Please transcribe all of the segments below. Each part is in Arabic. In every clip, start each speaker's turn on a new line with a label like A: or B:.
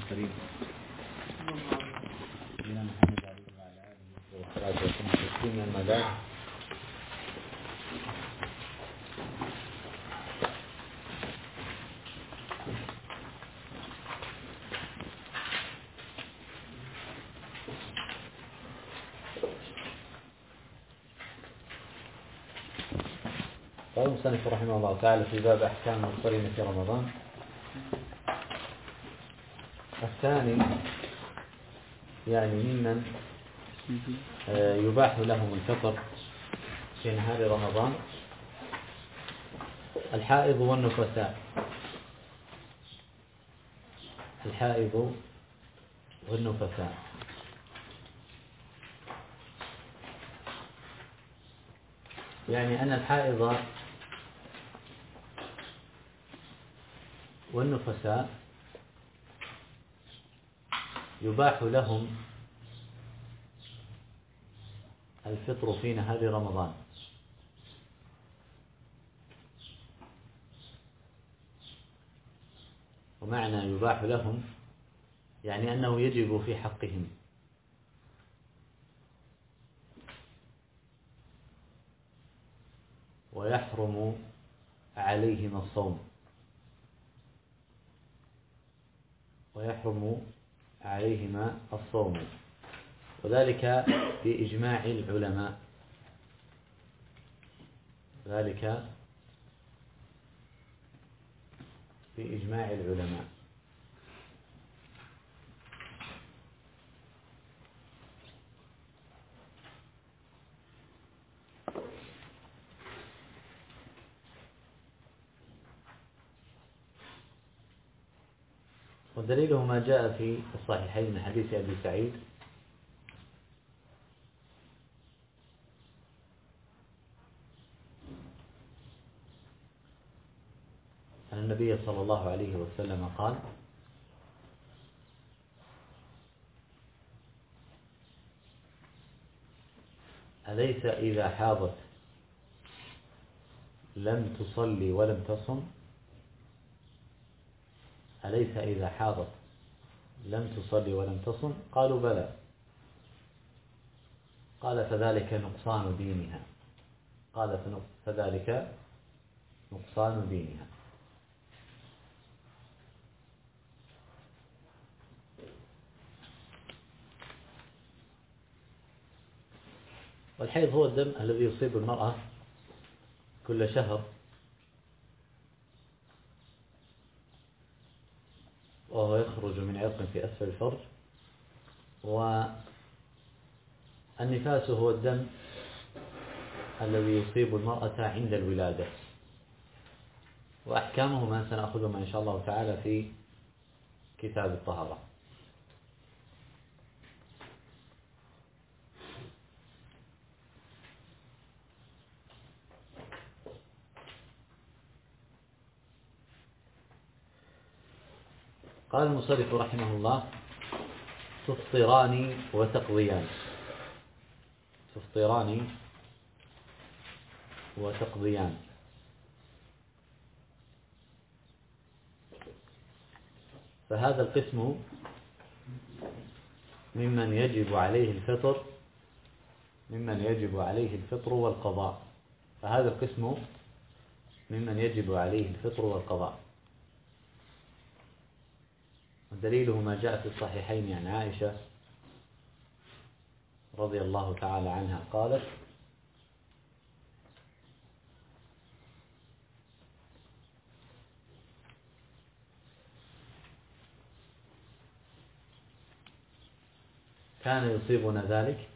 A: الكريم نبينا محمد عليه وعلى آله والصلاة والسلام تسليما أما بعد. قال المصنف رحمه الله تعالى في باب أحكام المفطرين في رمضان. الثاني يعني ممن يباح لهم الفطر في نهار رمضان الحائض والنفساء. الحائض والنفساء يعني أن الحائض والنفساء يباح لهم الفطر في نهار رمضان، ومعنى يباح لهم يعني أنه يجب في حقهم، ويحرم عليهم الصوم، وذلك بإجماع العلماء. ودليله ما جاء في الصحيحين من حديث أبي سعيد أن النبي صلى الله عليه وسلم قال: أليس إذا حاضت لم تصلي ولم تصم؟ أليس إذا حاضت لم تصلي ولم تصم؟ قالوا: بلى. قال: فذلك نقصان دينها. والحيض هو الدم الذي يصيب المرأة كل شهر، وهو يخرج من عرق في أسفل الفرج. والنفاس هو الدم الذي يصيب المرأة عند الولادة، وأحكامهما سنأخذهما إن شاء الله تعالى في كتاب الطهارة. قال المصنف رحمه الله: تفطران وتقضيان. فهذا القسم ممن يجب عليه الفطر والقضاء. ودليله ما جاء في الصحيحين عن عائشة رضي الله تعالى عنها قالت: كان يصيبنا ذلك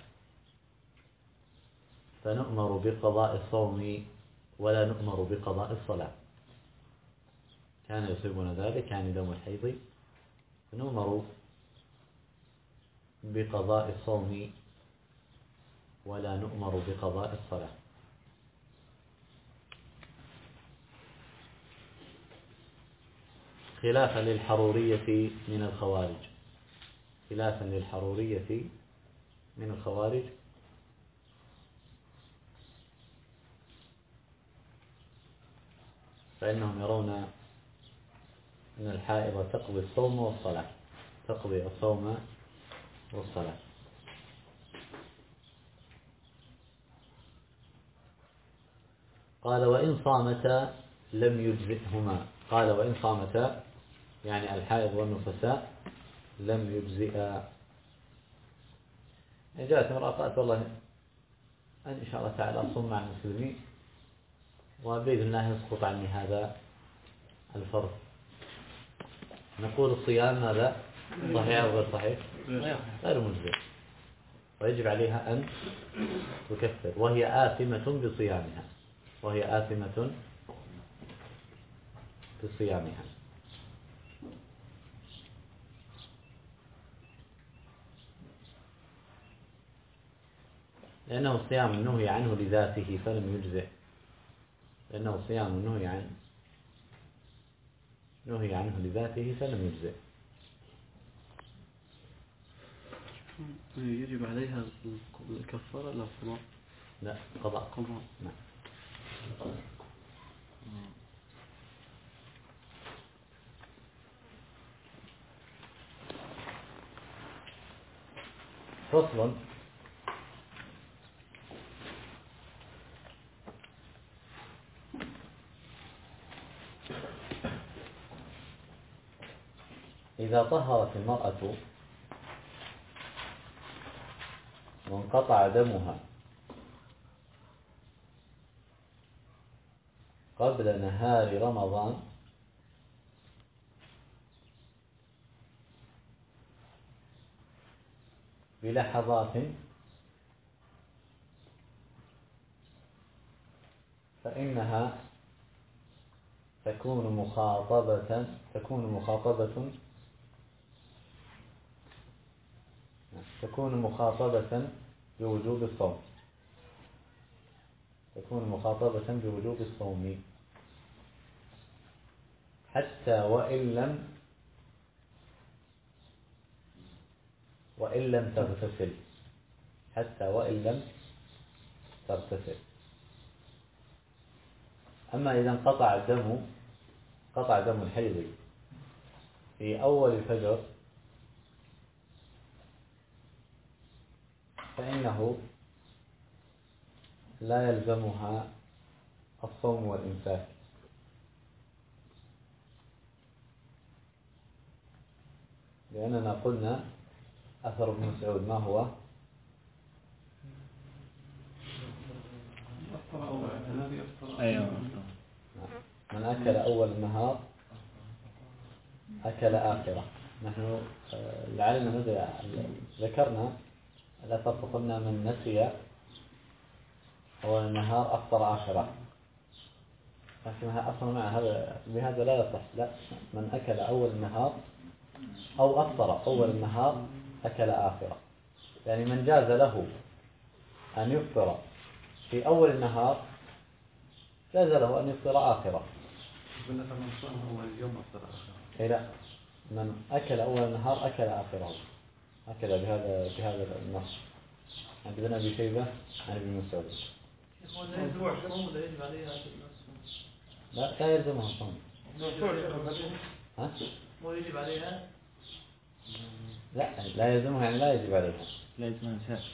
A: فنؤمر بقضاء الصوم ولا نؤمر بقضاء الصلاة. كان يصيبنا ذلك يعني دم الحيض، فنؤمر بقضاء الصوم ولا نؤمر بقضاء الصلاة. خلافا للحرورية من الخوارج فإنهم يرون أن الحائض تقضي الصوم والصلاة، تقضي الصوم والصلاة. قال وإن صامتا لم يجزئهما. قال وإن صامتا يعني الحائض والنفساء لم يجزئا. جاءت امرأة قالت والله إن شاء الله تعالى أصوم مع المسلمين وبإذن الله يسقط عني هذا الفرض. نقول الصيام هذا صحيح أو غير صحيح؟ غير مجزئ، ويجب عليها أن تكفر، وهي آثمة بصيامها، وهي آثمة بصيامها. لأنه الصيام نهي عنه لذاته فلم يجزئ، لأنه صيام نهي عنه لذاته فلم يجزئ.
B: يجب عليها الكفارة لا القضاء؟
A: لا قضاء. نعم. فصل. إذا طهرت المرأة وانقطع دمها قبل نهار رمضان بلحظات فإنها تكون مخاطبة بوجوب الصوم. تكون مخاطبة بوجوب الصوم حتى وإن لم تغتسل، حتى وإن لم تغتسل. أما إذا انقطع دم الحيض في أول الفجر فإنه لا يلزمها الصوم والإمساك، لأننا قلنا أثر ابن مسعود ما هو؟ من أكل أول النهار أكل آخرة. نحن لعلنا ذكرنا الأثر فقلنا من نسي أول النهار أفطر آخرة، لكنها أصلا مع هذا بهذا لا يصح. لا، من أكل أول النهار أو أفطر أول النهار أكل آخرة، يعني من جاز له أن يفطر في أول النهار جاز له أن يفطر آخرة. لا، من أكل أول النهار أكل آخره، أكل بهذا النص عند ابن أبي شيبة عن ابن مسعود. لا يلزمها الصوم. ها؟ يجب عليها؟ لا يلزمها يعني لا يجب عليها.
B: لا يلزمها نساء.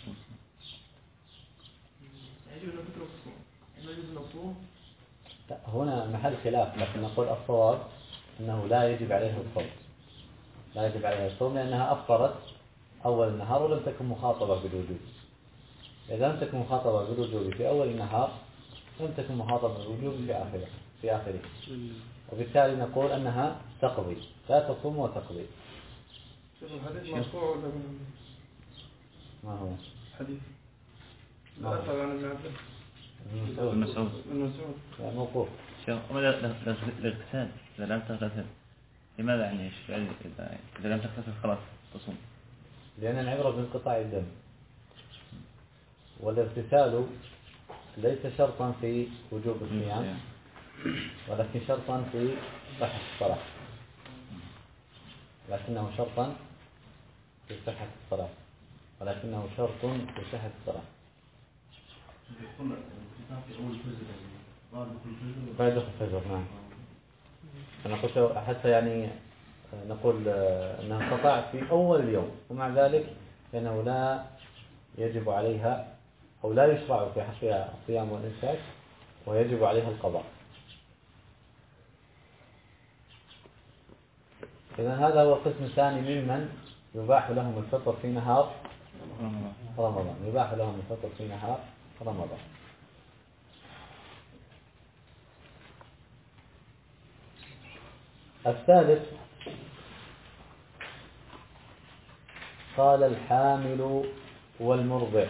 C: يجب أن تترك الصوم، يجب أن تصوم.
A: لا، هنا محل خلاف، لكن نقول الصواب أنه لا يجب عليها الصوم. لا يجب عليها الصوم لأنها أفطرت أول النهار ولم تكن مخاطبة بالوجوب. إذا لم تكن مخاطبة بالوجوب في أول النهار لم تكن مخاطبة بالوجوب في آخره، وبالتالي نقول أنها تقضي، لا تصوم وتقضي.
C: الحديث مرفوع ولا من؟
A: ما هو؟
C: حديث لا أثر عن ابن مسعود.
A: لا، موقوف.
B: الاغتسال إذا لم تغتسل لماذا يعني إذا لم تغتسل خلاص تصوم؟
A: لأن العبرة بانقطاع الدم، والاغتسال ليس شرطا في وجوب الصيام ولكن شرطا في صحة الصلاة، لكنه شرطا في صحة الصلاة، ولكنه شرط في صحة الصلاة. بعد دخول الفجر. نعم، أنا قلت حتى يعني نقول أنها انقطع في أول اليوم، ومع ذلك فإنه لا يجب عليها أو لا يشرع في حقها الصيام والإمساك، ويجب عليها القضاء. إذن هذا هو القسم الثاني ممن يباح لهم الفطر في نهار رمضان، يباح لهم الفطر في نهار رمضان. الثالث قال الحامل والمرضع.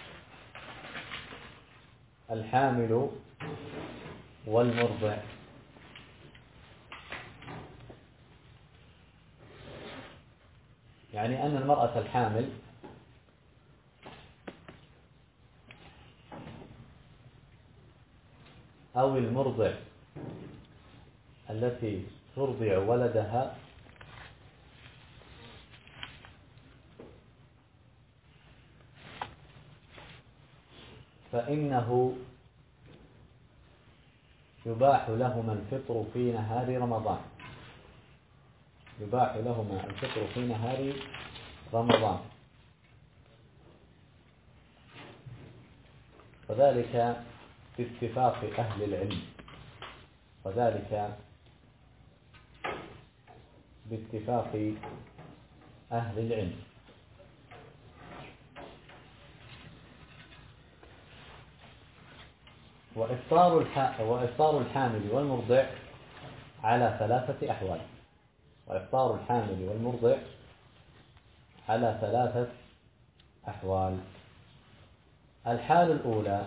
A: الحامل والمرضع يعني أن المرأة الحامل أو المرضع التي ترضع ولدها فإنه يباح لهما الفطر في نهار رمضان، يباح لهما الفطر في نهار رمضان، وذلك باتفاق أهل العلم، وذلك باتفاق أهل العلم. وإفطار الحامل والمرضع على ثلاثة أحوال، وإفطار الحامل والمرضع على ثلاثة أحوال. الحالة الأولى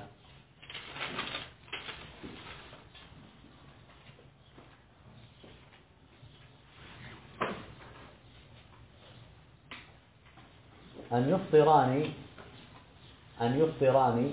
A: أن يفطران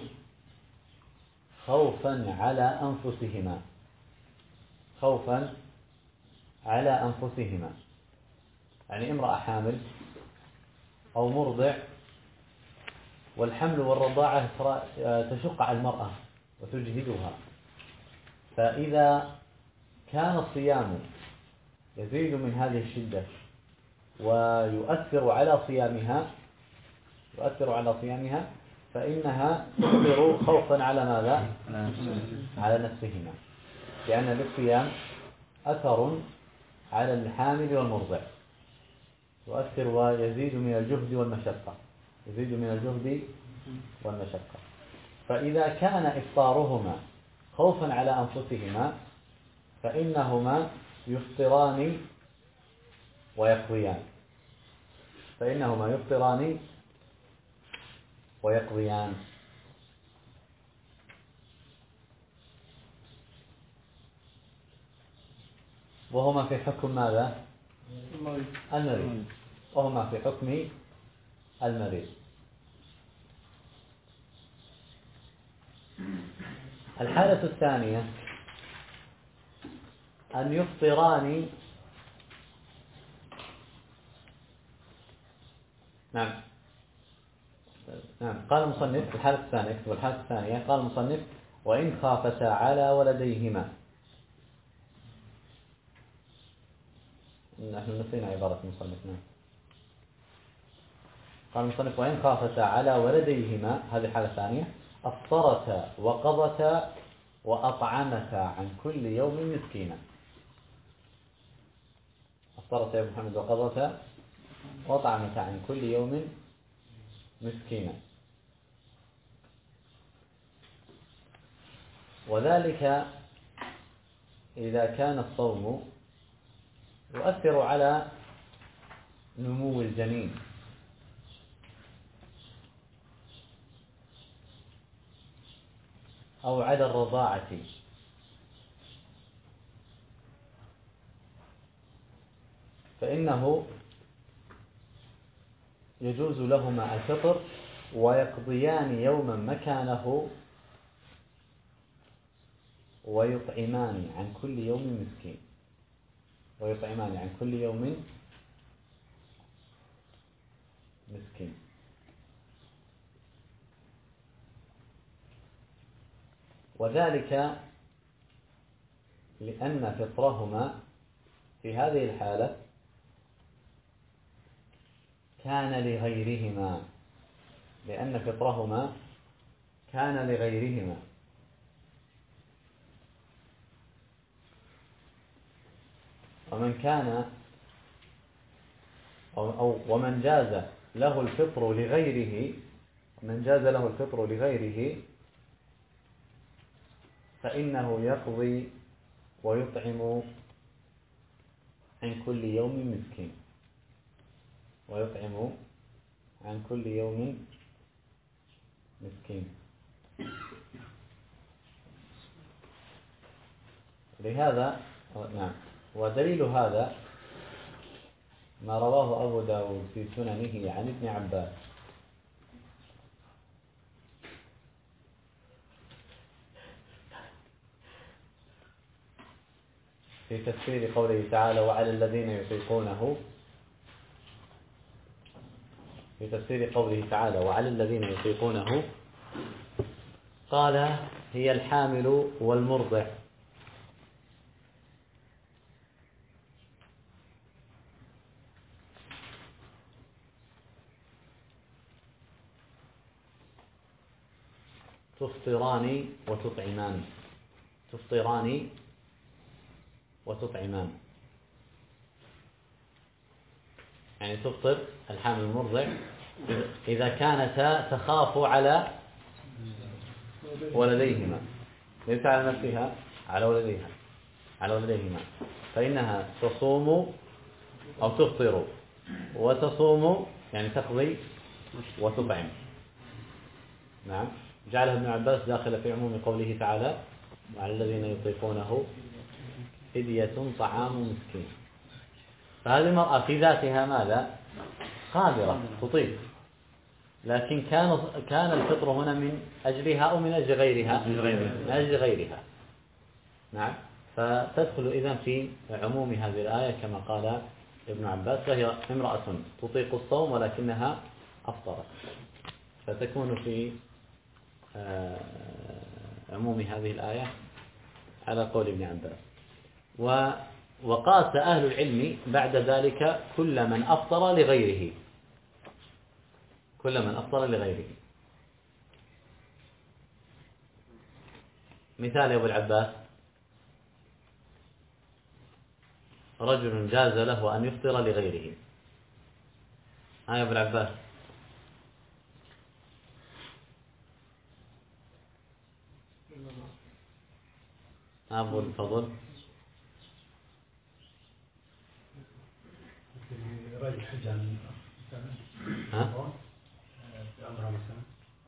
A: خوفا على أنفسهما، خوفا على أنفسهما، يعني امرأة حامل أو مرضع، والحمل والرضاعة تشق على المرأة وتجهدها، فإذا كان الصيام يزيد من هذه الشدة ويؤثر على صيامها فإنها تفطر خوفا على ماذا؟ على نفسهما، لأن للصيام أثر على الحامل والمرضع، يؤثر ويزيد من الجهد والمشقة، يزيد من الجهد والمشقة. فإذا كان إفطارهما خوفا على أنفسهما فإنهما يفطران ويقضيان، فإنهما يفطران ويقضيان. وهما في حكم ماذا؟ المريض، وهما في حكم المريض. الحالة الثانية أن يفطران، نعم قال المصنف الحالة الثانية، اكتب الحالة الثانية، قال المصنف وإن خافتا على ولديهما. نحن نسينا عبارة المصنف. قال المصنف وإن خافتا على ولديهما، هذه الحالة الثانية، أفطرتا وقضتا وأطعمتا عن كل يوم مسكينا. أفطرتا يا محمد وقضتا وأطعمتا عن كل يوم مسكينا. وذلك إذا كان الصوم يؤثر على نمو الجنين أو على الرضاعة، فإنه يجوز لهما الفطر ويقضيان يوما مكانه ويطعمان عن كل يوم مسكين، ويطعمان عن كل يوم مسكين. وذلك لأن فطرهما في هذه الحالة كان لغيرهما، لأن فطرهما كان لغيرهما. ومن كان ومن جاز له الفطر لغيره، من جاز له الفطر لغيره فإنه يقضي ويطعم عن كل يوم مسكين، ويطعم عن كل يوم مسكين. لهذا نعم، ودليل هذا ما رواه أبو داود في سننه عن ابن عباس في تفسير قوله تعالى وعلى الذين يطيقونه، في تفسير قوله تعالى وعلى الذين يطيقونه قال هي الحامل والمرضع. تفطران وتطعمان، تفطران وتطعمان، يعني تفطر الحامل المرضع إذا كانتا تخاف على ولديهما، ليس على نفسها، على ولديها، على ولديهما، فإنها تصوم أو تفطر وتصوم، يعني تقضي وتطعم. نعم، جعلها ابن عباس داخل في عموم قوله تعالى وعلى الذين يطيقونه فدية طعام مسكين. فهذه المرأة في ذاتها ماذا؟ قادرة تطيق، لكن كان الفطر هنا من أجلها أو من أجل غيرها؟ من أجل غيرها. نعم، فتدخل إذن في عموم هذه الآية كما قال ابن عباس، فهي امرأة تطيق الصوم ولكنها أفطرت، فتكون في عموم هذه الآية على قول ابن عباس. وقاس أهل العلم بعد ذلك كل من أفطر لغيره، كل من أفطر لغيره. مثال يا أبو العباس، رجل جاز له أن يفطر لغيره. يا أبو العباس، أبو الفضل،
D: رجل حج عن
A: ها؟
D: في أمرها مثلا،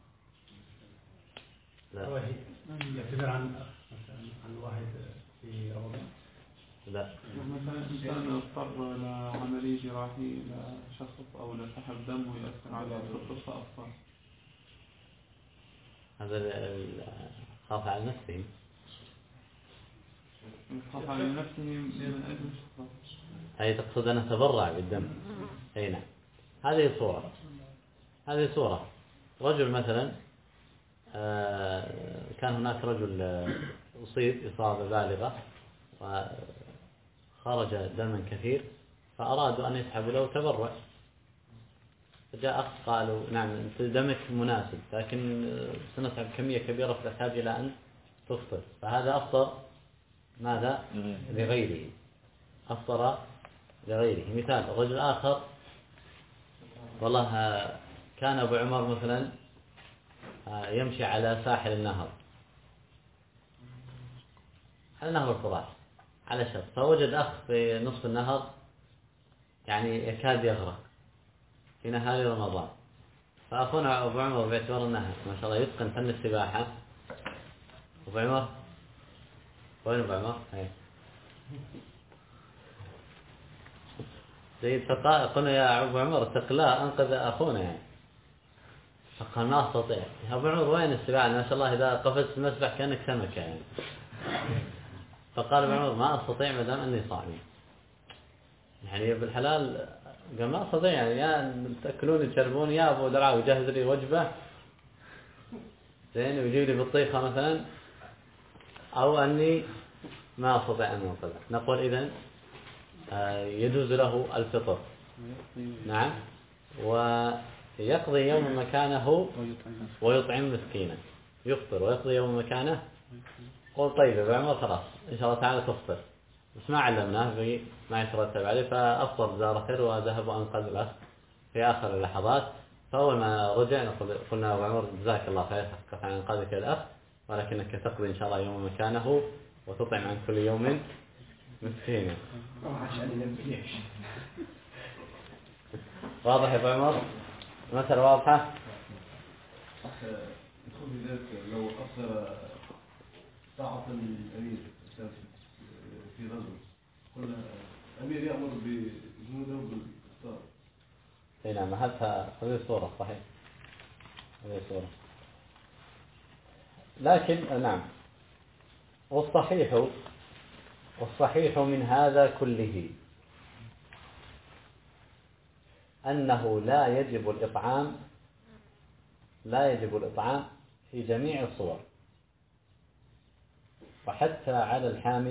A: لا
D: واحد يعتبر عن واحد في رمضان.
A: لا،
C: مثلا إنسان اضطر إلى عملية جراحية إلى شخص أو لسحب دم ويأثر على الفطر فأفطر.
A: هذا خاف على نفسه،
C: خاف على نفسه من أجل الشخص.
A: هي تقصد أنه تبرع بالدم. أي نعم، هذه صورة، هذه صورة. رجل مثلا كان هناك رجل أصيب إصابة بالغة وخرج دما كثير، فأرادوا أن يسحبوا له تبرع، فجاء أخ قالوا نعم أنت دمك مناسب لكن سنسحب كمية كبيرة فتحتاج إلى أن تفطر، فهذا أفطر ماذا؟ لغيره، أفطر لغيره. مثال رجل آخر، والله كان أبو عمر مثلا يمشي على ساحل النهر، على نهر الفرات على شط، فوجد أخ في نصف النهر يعني يكاد يغرق في نهار رمضان، فأخونا أبو عمر باعتبار أنه ما شاء الله يتقن فن السباحة، أبو عمر وين أبو عمر؟ زيد، قلنا يا أبو عمر اتق الله أنقذ أخونا يعني، فقال ما أستطيع. يا أبو عمر وين السباحة؟ ما شاء الله إذا قفزت المسبح كأنك سمكة يعني. فقال ابن عمر ما أستطيع ما دام أني صائم. يعني ابن الحلال قال ما أستطيع، يعني يا تأكلون تشربون يا أبو درعا وجهز لي وجبة زين ويجيب لي بطيخة مثلا، أو أني ما أستطيع أن أنقذ. نقول إذن يجوز له الفطر، نعم، ويقضي يوم مكانه ويطعم مسكينا، يفطر ويقضي يوم مكانه. قول طيب يا عمر خلاص إن شاء الله تعالى تفطر، بس ما علمناه بما يترتب عليه، فأفطر جزاه خير وذهب وأنقذ الأخ في آخر اللحظات. فأول ما رجعنا قلنا أبو عمر جزاك الله خير حقك عن إنقاذك الأخ، ولكنك تقضي إن شاء الله يوم مكانه وتطعم عن كل يوم مسكينا. واضح يا أبو عمر؟ مثل واضحة؟
E: يدخل في ذلك لو قصر طاعة الأمير في غزوة، قلنا الأمير يأمر بجنوده بالإفطار.
A: اي نعم، هذه الصورة صحيح، هذه الصورة. لكن نعم، والصحيح من هذا كله أنه لا يجب الإطعام في جميع الصور، وحتى على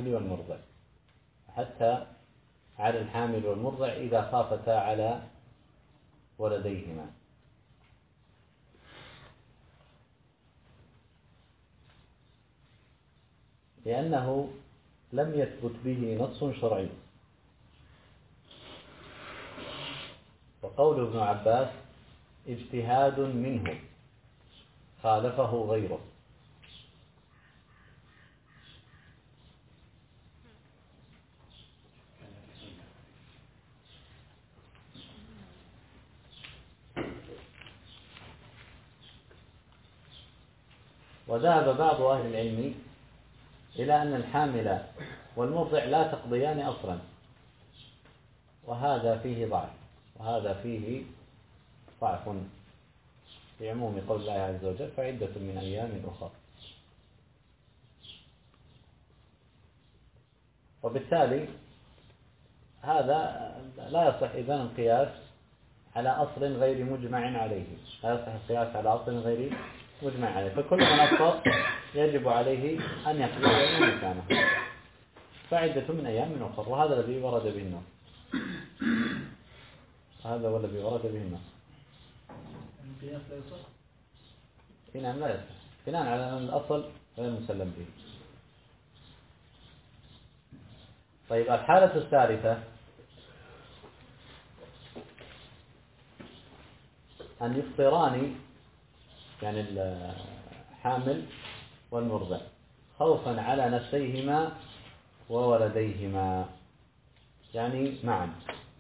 A: الحامل والمرضع إذا خافتا على ولديهما. لأنه لم يثبت به نص شرعي، وقول ابن عباس اجتهاد منه خالفه غيره. وذهب بعض أهل العلم إلى أن الحامل والمرضع لا تقضيان أصلا، وهذا فيه ضعف في عموم قول الله عز وجل فعدة من أيام أخرى. وبالتالي هذا لا يصح إذن القياس على أصل غير مجمع عليه، فكل من أفطر يجب عليه أن يقضي يوم مكانه فعدة من أيام أخرى، وهذا الذي ورد به النص.
D: القياس لا يصح؟
A: نعم لا يصح، بناء على أن الأصل غير مسلم به. طيب الحالة الثالثة أن يفطران، يعني الحامل والمرضع، خوفا على نفسيهما وولديهما، يعني معا.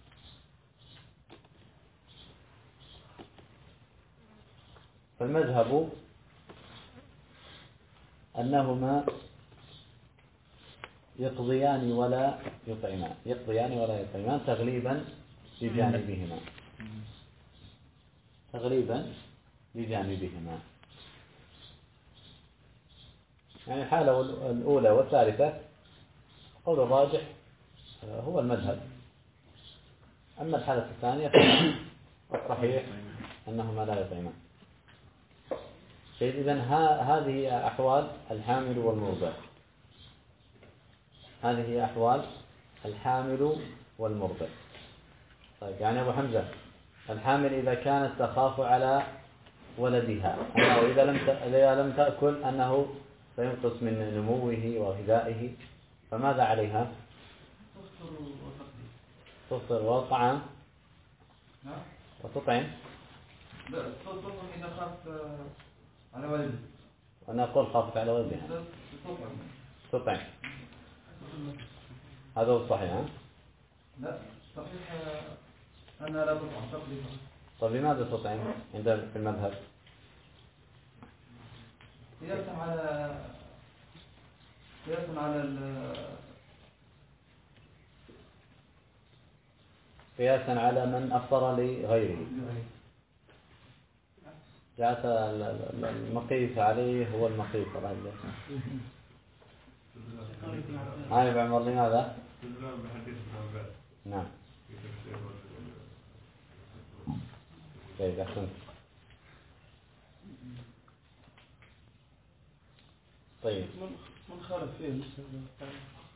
A: فالمذهب أنهما يقضيان ولا يطعمان تغليبا لجانبهما. يعني الحالة الأولى والثالثة قول الراجح هو المذهب. أما الحالة الثانية فالصحيح أنهما لا يطعمان. إذن هذه أحوال الحامل والمرضع. طيب يعني أبو حمزة، الحامل إذا كانت تخاف على ولدها أنه إذا لم تأكل أنه سينقص من نموه وغذائه، فماذا عليها؟ تفطر وطعام وتطعم.
E: لا تفطر إذا خاف على والده.
A: وأنا أقول خافت على والدها تطعم. هذا هو الصحيح.
E: لا صحيح أنها لا تطعم تقضي.
A: طيب لماذا تطعم عند في المذهب؟ قياسا على من أفطر لغيره، جاءت المقيس عليه هو المقيس عليه. عارف عمر لماذا؟ نعم طيب أحسنت. طيب
C: من خالف فيه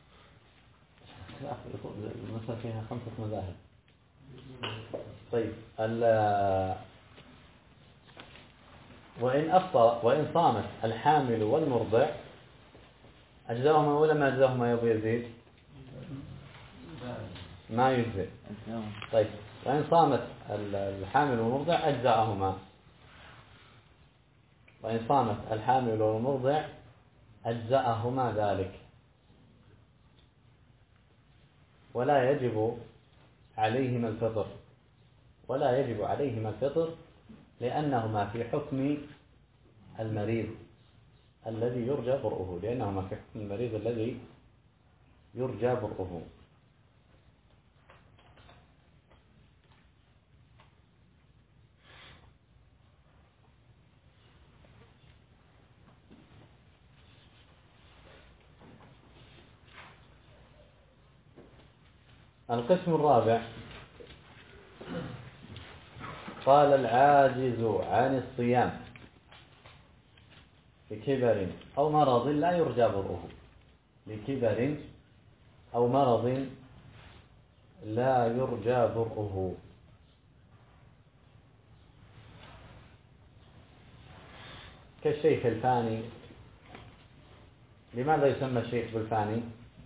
A: المسألة فيها 5 مذاهب. طيب وإن صامت الحامل والمرضع أجزاهما ولا ما أجزاهما يا أبو يزيد؟ ما يجزئ. طيب وإن صامت الحامل والمرضع أجزاهما. وإن صامت الحامل والمرضع أجزاهما ذلك، ولا يجب عليهما الفطر، ولا يجب عليهما الفطر لأنهما في حكم المريض الذي يرجى برؤه، لأنهما في حكم المريض الذي يرجى برؤه. القسم الرابع قال العاجز عن الصيام لكبر أو مرض لا يرجى برؤه، لكبر أو مرض لا يرجى برؤه. كالشيخ الفاني. لماذا يسمى الشيخ بالفاني؟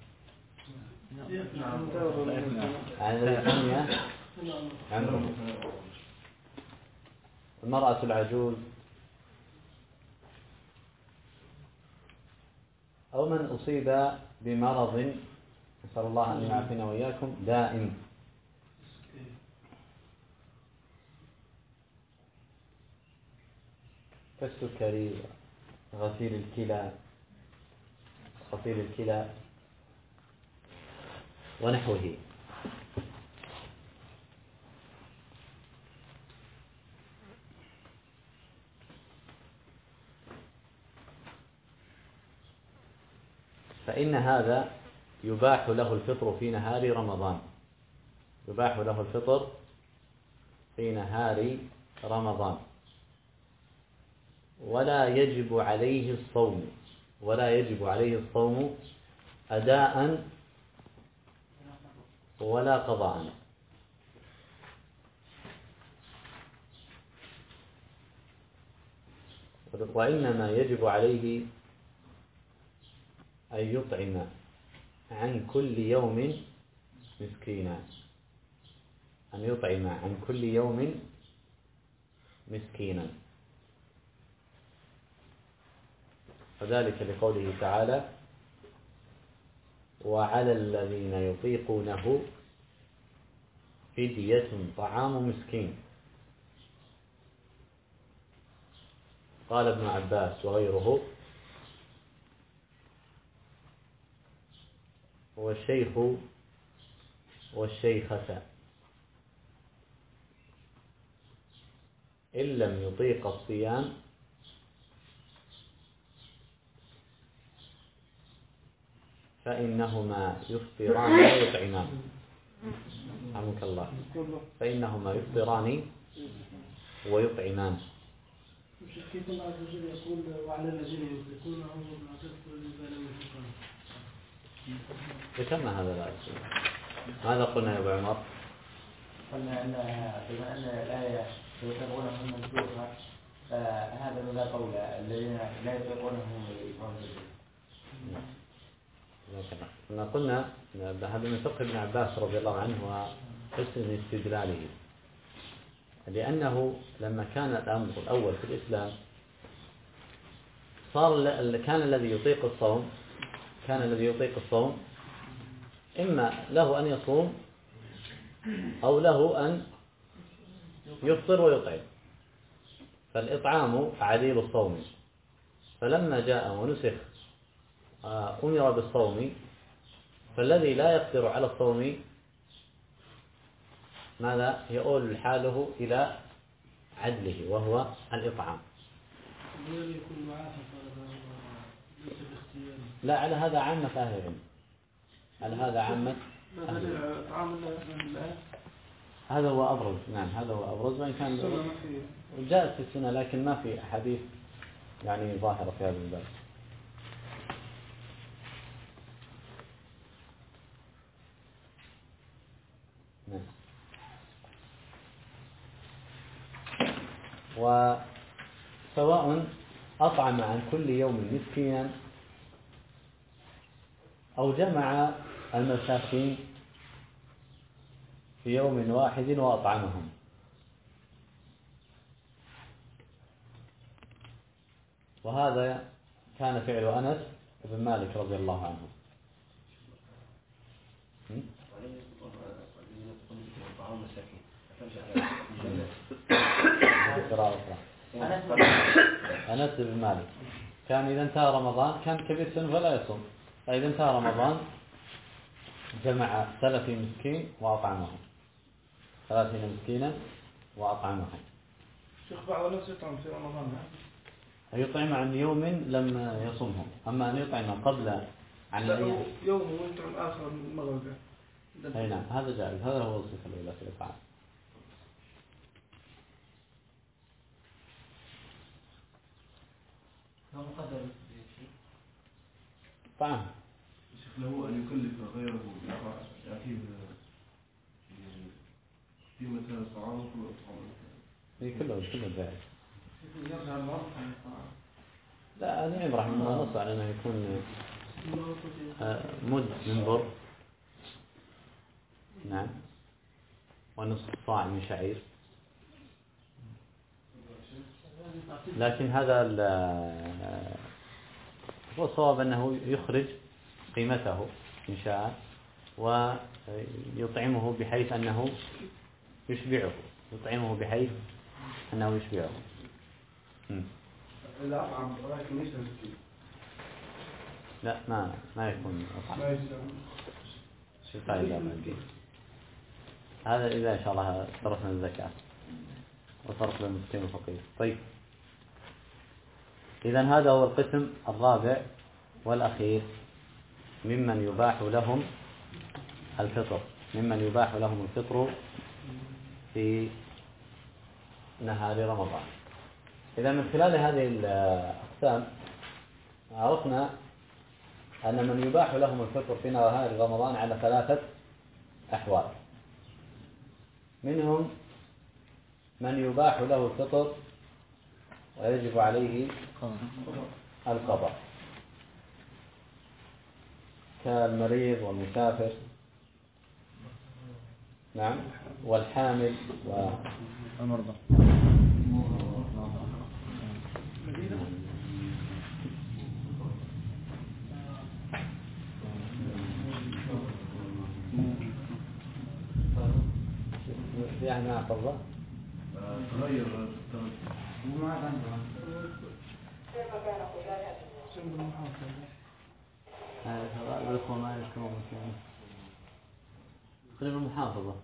A: عن الثانية عمره. المرأة العجوز، أو من أصيب بمرض نسأل الله أن يعافينا وإياكم دائم، كالسكري، غسيل الكلى ونحوه. فإن هذا يباح له الفطر في نهار رمضان، يباح له الفطر في نهار رمضان، ولا يجب عليه الصوم، ولا يجب عليه الصوم أداء ولا قضاء. وإنما يجب عليه أن يطعم عن كل يوم مسكينا، أن يطعم عن كل يوم مسكينا، وذلك لقوله تعالى وعلى الذين يطيقونه فدية طعام مسكين. قال ابن عباس وغيره والشيخ والشيخة إن لم يطيق الصيام فإنهما يفطران ويطعمان. رحمك الله. فإنهما يفطران ويطعمان.
F: كيف الله عز وجل يقول وعلى الذين يطيقونه ما تذكر إذا لم يطيقونه؟
A: ذكرنا هذا الآية. ماذا قلنا يا أبو عمر؟
G: قلنا بما أن الآية يطيقونهم منسوخة، فهذا من باب أولى الذين لا يطيقونهم يطيقون.
A: قلنا هذا من فقه ابن عباس رضي الله عنه وحسن استدلاله، لأنه لما كان الأمر الأول في الإسلام كان الذي يطيق الصوم إما له أن يصوم أو له أن يفطر ويطعم، فالإطعام عديل الصوم. فلما جاء ونسخ أمر بالصوم، فالذي لا يقدر على الصوم ماذا يؤول حاله إلى عدله وهو الإطعام. لا، على هذا عامة أهل العلم، على هذا عامة أهل العلم. هذا هو أبرز. نعم هذا هو أبرز، وإن كان جاءت في السنة لكن ما في أحاديث يعني ظاهرة في هذا الباب. وسواء أطعم عن كل يوم مسكينا أو جمع المساكين في يوم واحد وأطعمهم. وهذا كان فعل أنس بن مالك رضي الله عنه. أنس بن مالك كان إذا انتهى رمضان كان كبير سن فلا يصوم، فإذا انتهى رمضان جمع 30 مسكين وأطعمهم، 30 مسكينا وأطعمهم.
F: شيخ بعض الناس يطعم في رمضان
A: يطعم عن يوم لم يصمه، أما أن يطعم قبل عن
F: يوم ويطعم آخر من المغرب.
A: أي نعم هذا جائز، هذا هو الصفة الأولى في الإطعام. طعام
H: له أن يكلف غيره يأتيه في مثال الطعام وكل الطعام
A: كله جائز. لا الإمام رحمه الله نص على أنه يكون مد من بر، نعم، ونصف صاع من شعير، لكن هذا هو الصواب أنه يخرج قيمته إن شاء ويطعمه بحيث أنه يشبعه، يطعمه بحيث أنه يشبعه.
F: إذا أطعم ولكن ليس مسكين.
A: لا ما يكون أطعم. هذا إذا إن شاء الله صرفنا الزكاة وصرف للمسكين والفقير. طيب إذن هذا هو القسم الرابع والأخير ممن يباح لهم الفطر، ممن يباح لهم الفطر في نهار رمضان. إذا من خلال هذه الأقسام عرفنا أن من يباح لهم الفطر في نهار رمضان على 3 أحوال. منهم من يباح له الفطر ويجب عليه القضاء كالمريض والمسافر، نعم، والحامل
B: والمرضى.
A: يعني ما أفضل
H: تغير
A: تقريبا المحافظة.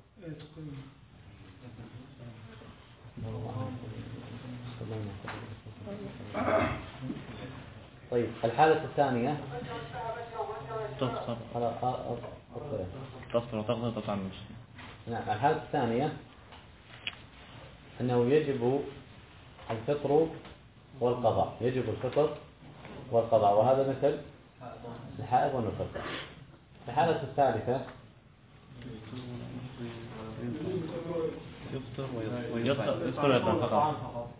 A: طيب الحالة الثانية
B: تفطر وتغضب تطعم المسلم.
A: نعم الحالة الثانية أنه يجب الفطر والقضاء، يجب الفطر والقضاء، وهذا مثل الحائض والنفساء. الحالة الثالثة
B: يفطر ويطعم فقط.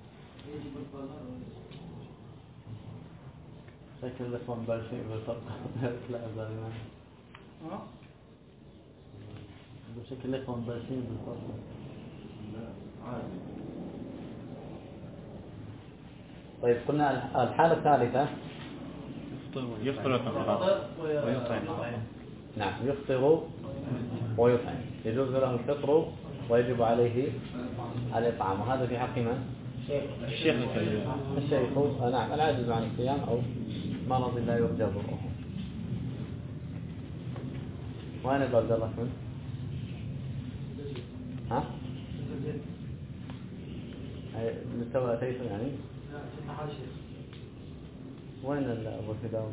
A: شكل الإخوان بالشيء بالفرق لا ظالمان بشكل الإخوان بالشيء بالفرق. طيب قلنا الحالة الثالثة
B: يفطر ويطعم.
A: نعم يفطر ويطعم، يجوز له الفطر ويجب عليه الإطعام، وهذا في حق من؟ الشيخ نعم العاجز عن الصيام أو مرض لا يرجى برؤه. وين أبو عبد الله كنت؟ ها؟ مستوى أتيت يعني؟ وين أبو الفداوي؟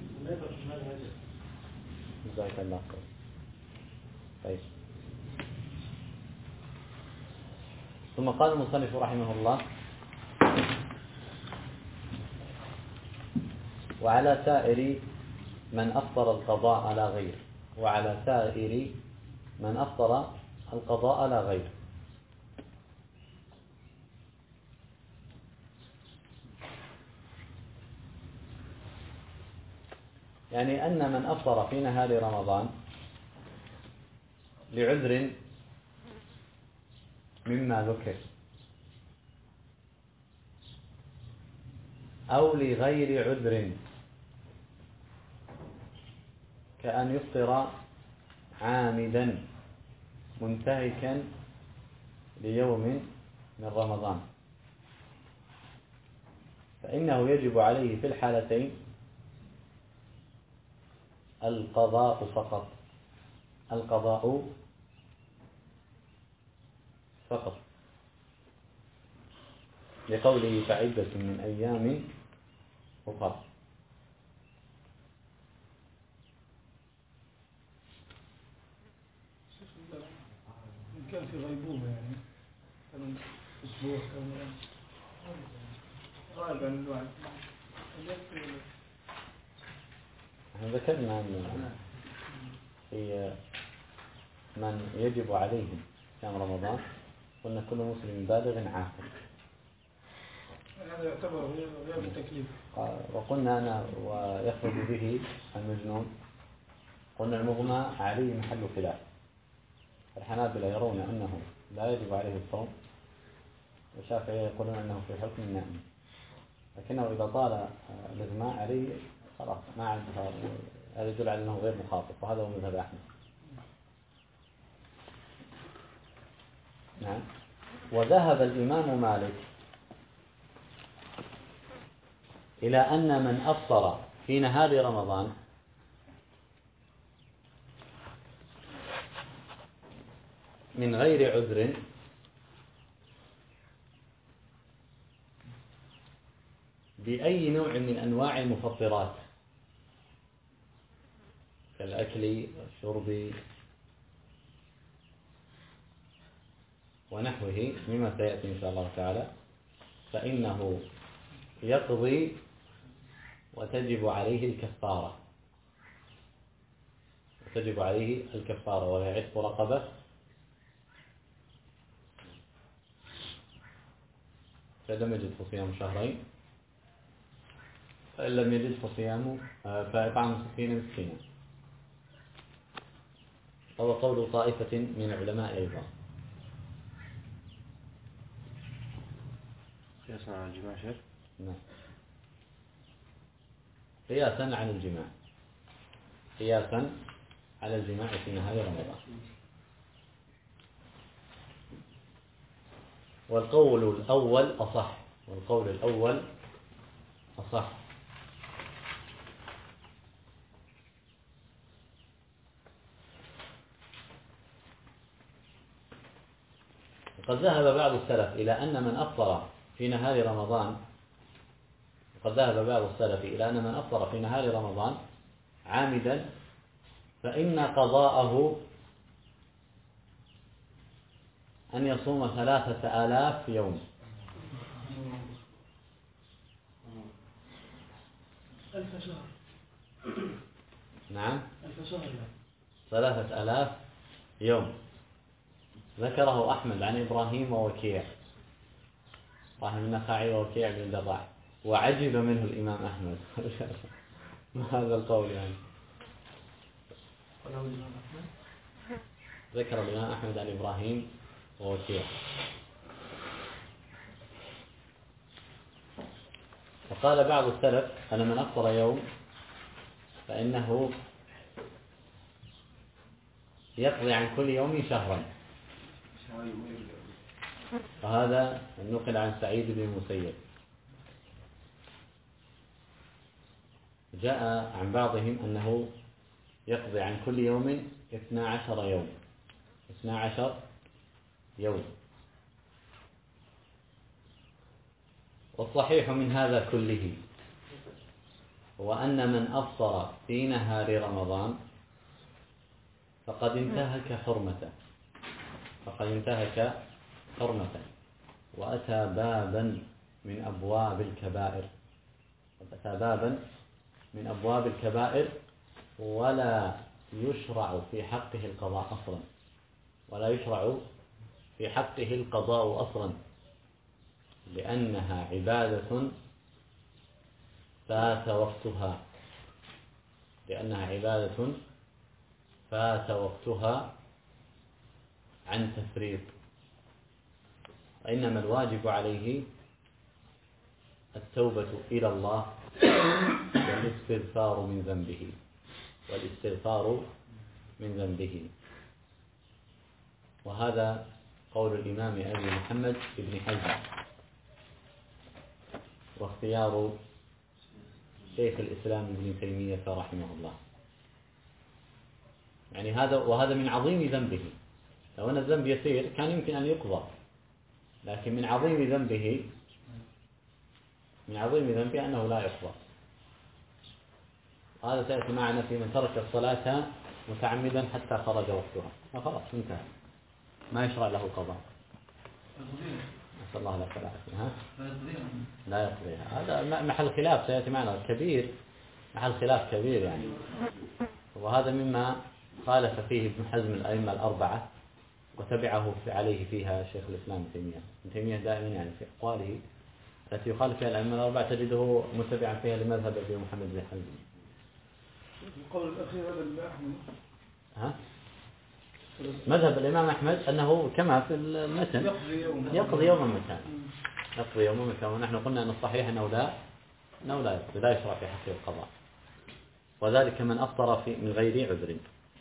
A: جزاك الله خير. طيب ثم قال المصنف رحمه الله: وعلى سائر من أفطر القضاء على غيره، وعلى سائر من أفطر القضاء على غيره. يعني أن من أفطر في نهار رمضان لعذر مما ذكر أو لغير عذر كأن يفطر عامدا منتهكا ليوم من رمضان، فإنه يجب عليه في الحالتين القضاء فقط، القضاء فقط، لقوله فعدة من أيام أخرى.
F: كان في غيبوبة يعني كان أسبوع كان غالب عن الوعي.
A: ذكرنا في من يجب عليه صيام رمضان قلنا كل مسلم بالغ عاقل،
F: هذا يعتبر غير التكليف.
A: وقلنا أنا ويخرج به المجنون، قلنا المغمى عليه محل خلاف، الحنابلة يرون أنه لا يجب عليه الصوم، والشافعية يقولون أنه في حكم النائم، لكنه إذا طال الإغماء عليه خلاص ما عاد، هذا يدل على أنه غير مخاطب، وهذا هو مذهب أحمد. نعم. وذهب الإمام مالك إلى أن من أفطر في نهار رمضان من غير عذر بأي نوع من أنواع المفطرات كالأكل والشرب ونحوه مما سيأتي إن شاء الله تعالى، فإنه يقضي وتجب عليه الكفارة، وتجب عليه الكفارة، وهي عتق رقبة فلم يجد فصيام شهرين، فإن لم يجد فإطعام 60 مسكينا، هو قول طائفة من العلماء أيضا.
B: قياسا على الجماع شيخ؟
A: نعم، قياسا على الجماع، قياسا على الجماع في نهار رمضان. والقول الأول أصح، والقول الأول أصح. وقد ذهب بعض السلف إلى أن من أفطر في نهار رمضان، وقد ذهب بعض السلف إلى أن من أفطر في نهار رمضان عامدا فإن قضاءه أن يصوم 3000 يوم.
F: 1000 شهر.
A: نعم،
F: 1000 شهر.
A: 3000 يوم. ذكره أحمد عن إبراهيم ووكيع، إبراهيم النخعي ووكيع بن الجراح، وعجب منه الإمام أحمد ما هذا القول يعني. ذكر الإمام أحمد عن إبراهيم ووكيع. وقال بعض السلف أن من أفطر يوم فإنه يقضي عن كل يوم شهرا، وهذا نقل عن سعيد بن المسيب. جاء عن بعضهم أنه يقضي عن كل يوم 12 يوم، 12 يوم. والصحيح من هذا كله هو أن من أفطر في نهار رمضان فقد انتهك حرمته، فقد انتهك حرمته، وأتى بابا من أبواب الكبائر، أتى بابا من أبواب الكبائر، ولا يشرع في حقه القضاء أصلا، ولا يشرع في حقه القضاء أصلا، لأنها عبادة فات وقتها، لأنها عبادة فات وقتها عن تفريط، وإنما الواجب عليه التوبة إلى الله والاستغفار من ذنبه. وهذا قول الإمام أبي محمد بن حزم، واختيار شيخ الإسلام ابن تيمية رحمه الله. يعني وهذا من عظيم ذنبه. لو أن الذنب يسير كان يمكن أن يقضى، لكن من عظيم ذنبه أنه لا يقضى. هذا سيأتي معنا في من ترك الصلاة متعمدا حتى خرج وقتها، خلاص انتهى، ما يشرع له القضاء. نسأل الله لك العافية. لا يقضيها. هذا محل خلاف سيأتي معنا كبير، محل خلاف كبير يعني. وهذا مما خالف فيه ابن حزم الأئمة الأربعة وتبعه عليه فيها شيخ الإسلام ابن تيمية دائما يعني في أقواله التي يخالف فيها الأئمة الأربعة تجده متبعا فيها لمذهب أبي محمد بن حزم.
F: القول الأخير هذا الأحمد.
A: مذهب الإمام أحمد أنه كما في المتن يقضي يوم مكان، ونحن قلنا أن الصحيح أنه لا يقضي، لا يشرع في حقه القضاء، وذلك من أفطر من غير عذر.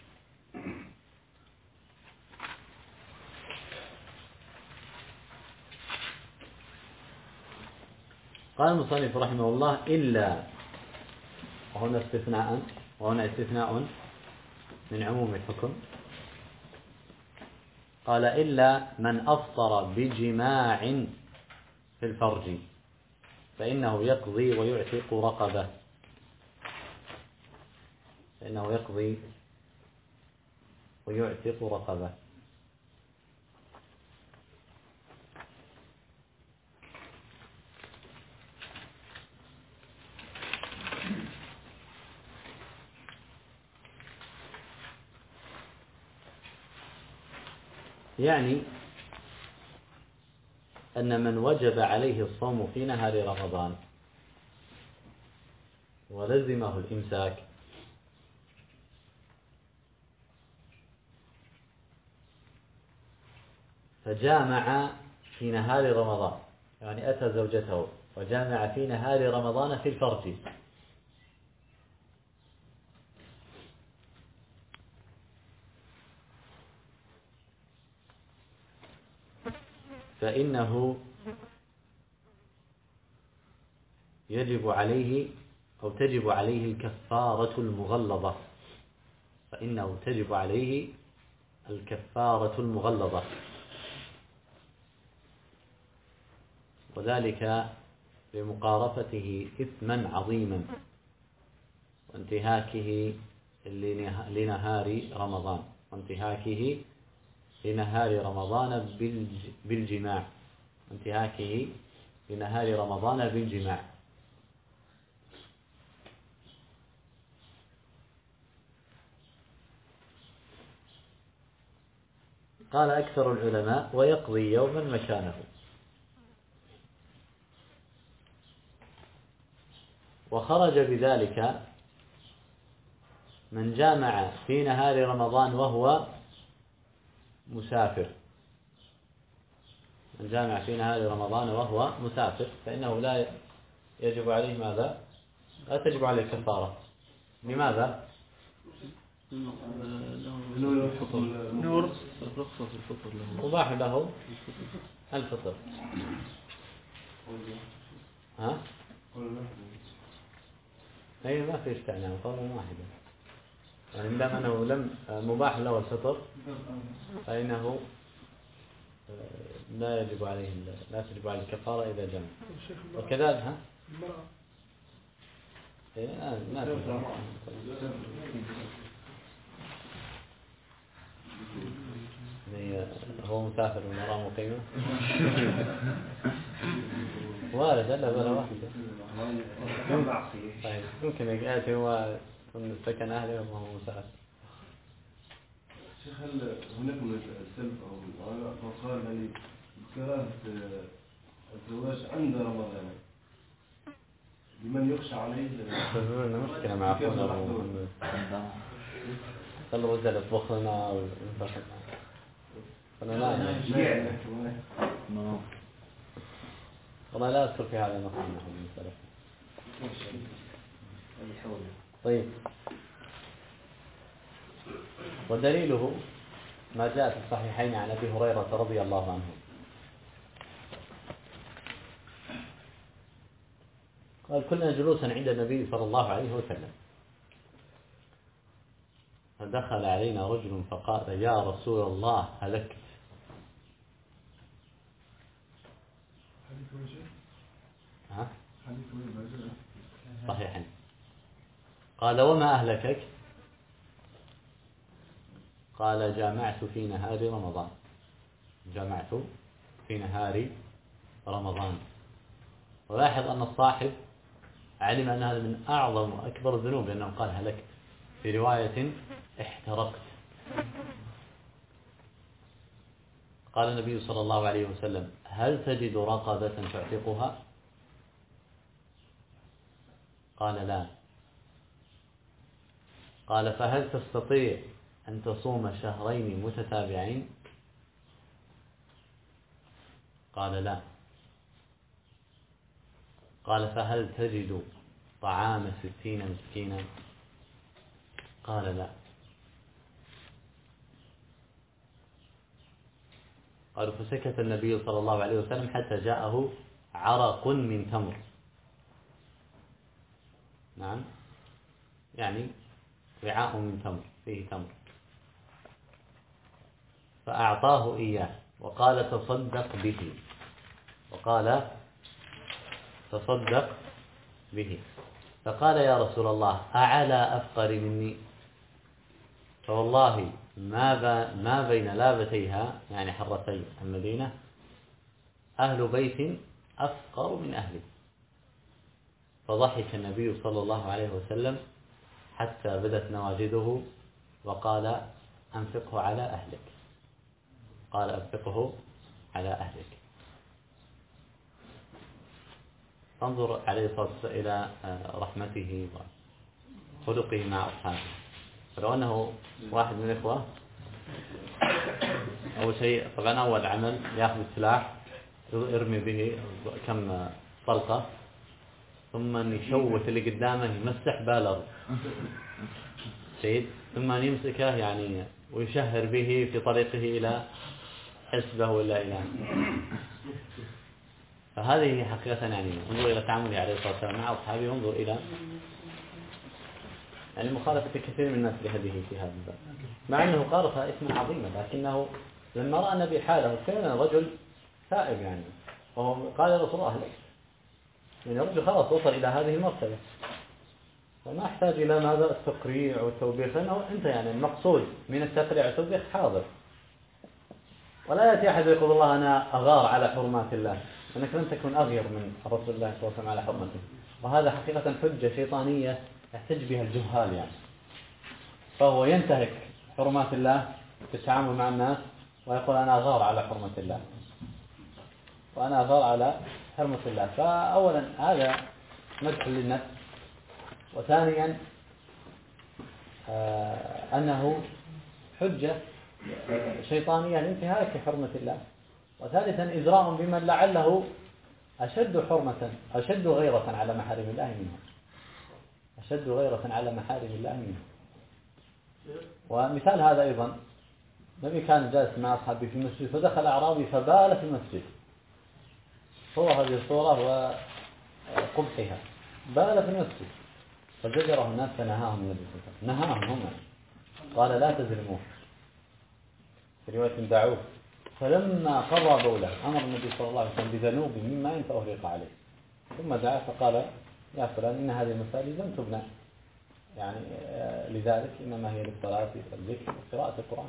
A: قال المصنف رحمه الله: إلا، وهنا استثناء من عموم الحكم. قال: إلا من أفطر بجماع في الفرج فإنه يقضي ويعتق رقبة. يعني أن من وجب عليه الصوم في نهار رمضان ولزمه الإمساك فجامع في نهار رمضان، يعني أتى زوجته وجامع في نهار رمضان في الفرج، فإنه يجب عليه أو تجب عليه الكفارة المغلظة، وذلك لمقارفته إثما عظيما وانتهاكه لنهار رمضان بالجماع. قال أكثر العلماء: ويقضي يوما مكانه. وخرج بذلك من جامع في نهار رمضان وهو مسافر، فإنه لا يجب عليه ماذا؟ لا تجب عليه الكفارة. لماذا؟ مباح له الفطر. أي ما في استعناء، قول واحدة. يعني ما أنه لم مباح له الفطر فإنه لا تجب عليه الكفارة إذا جمع. وكذلك هو مسافر والمرأة مقيمة وارد بلا واحدة. طيب ممكن يأتي هو من سكن أهله وهو مسافر.
H: شيخ، هل هناك من السلف أو من العلماء قال يعني كراهة الزواج عند رمضان لمن يخشى عليه
A: لنا مشكلة مع أخونا أبو محمد. خلوا الرجال يطبخ لنا وينفخ لنا. والله لا أذكر في هذا النص من السلف. طيب، ودليله ما جاء في الصحيحين عن أبي هريرة رضي الله عنه قال: كنا جلوسا عند النبي صلى الله عليه وسلم فدخل علينا رجل فقال: يا رسول الله هلكت. صحيحا. قال: وما أهلكك؟ قال: جامعت في نهار رمضان. جامعت في نهار رمضان. ولاحظ أن الصاحب علم أن هذا من أعظم وأكبر الذنوب، لأنه قال هلكت، في رواية احترقت. قال النبي صلى الله عليه وسلم: هل تجد رقبة تعتقها؟ قال: لا. قال: فهل تستطيع أن تصوم شهرين متتابعين؟ قال: لا. قال: فهل تجد طعام 60 مسكينا؟ قال: لا. قالوا: فسكت النبي صلى الله عليه وسلم حتى جاءه عرق من تمر. نعم، يعني وعاء من تمر فيه تمر، فأعطاه إياه وقال: تصدق به. وقال: تصدق به. فقال: يا رسول الله، أعلى أفقر مني؟ فوالله ما بين لابتيها، يعني حرتي المدينة، أهل بيت أفقر من أهلي. فضحك النبي صلى الله عليه وسلم حتى بدت نواجذه وقال: أنفقه على أهلك. قال: أنفقه على أهلك. فانظر عليه الصلاة والسلام إلى رحمته وخلقه مع أصحابه. فلو أنه واحد من الإخوة، أول شيء طبعا أول عمل يأخذ السلاح يرمي به كم طلقة، ثم يشوت اللي قدامه، يمسح بالغ شيء، ثم يمسكه يعني ويشهر به في طريقه إلى حسبه ولا إلى. فهذه حقيقة يعني انظر إلى تعامله عليه الصلاة والسلام مع أصحابه، وانظر إلى يعني مخالفة كثير من الناس لهديه في هذا الباب، مع أنه قارف اسما عظيما، لكنه لما رأى النبي حاله كان رجل تائب يعني، وهو قال: يا رسول الله، يعني الرجل خلاص وصل إلى هذه المرتبة، فما أحتاج إلى ماذا التقريع والتوبيخ، لأنه أنت يعني المقصود من التقريع والتوبيخ حاضر. ولا يأتي أحد يقول: الله أنا أغار على حرمات الله، أنك لم تكن أغير من رسول الله صلى الله عليه وسلم على حرمته. وهذا حقيقة حجة شيطانية يحتج بها الجهال يعني. فهو ينتهك حرمات الله في التعامل مع الناس ويقول: أنا أغار على حرمة الله، وأنا أغار على حرمة الله. فأولا هذا مدح للنفس، وثانيا أنه حجة شيطانية لانتهاك حرمة الله، وثالثا إزراء بمن لعله أشد حرمة أشد غيرة على محارم الله منه، أشد غيرة على محارم الله منه. ومثال هذا أيضا، النبي كان جالس مع أصحابه في المسجد، فدخل أعرابي فبال في المسجد. صور هذه الصورة وقبحها، بال في المسجد، فزجره الناس فنهاهم النبي صلى الله عليه وسلم، نهاهم هم، قال: لا تزرموه. في رواية دعوه. فلما قضى بوله أمر النبي صلى الله عليه وسلم بذنوب من ماء فأهريق عليه، ثم دعا فقال: يا فلان، إن هذه المساجد لم تبنى يعني لذلك، إنما هي للصلاة والذكر وقراءة القرآن.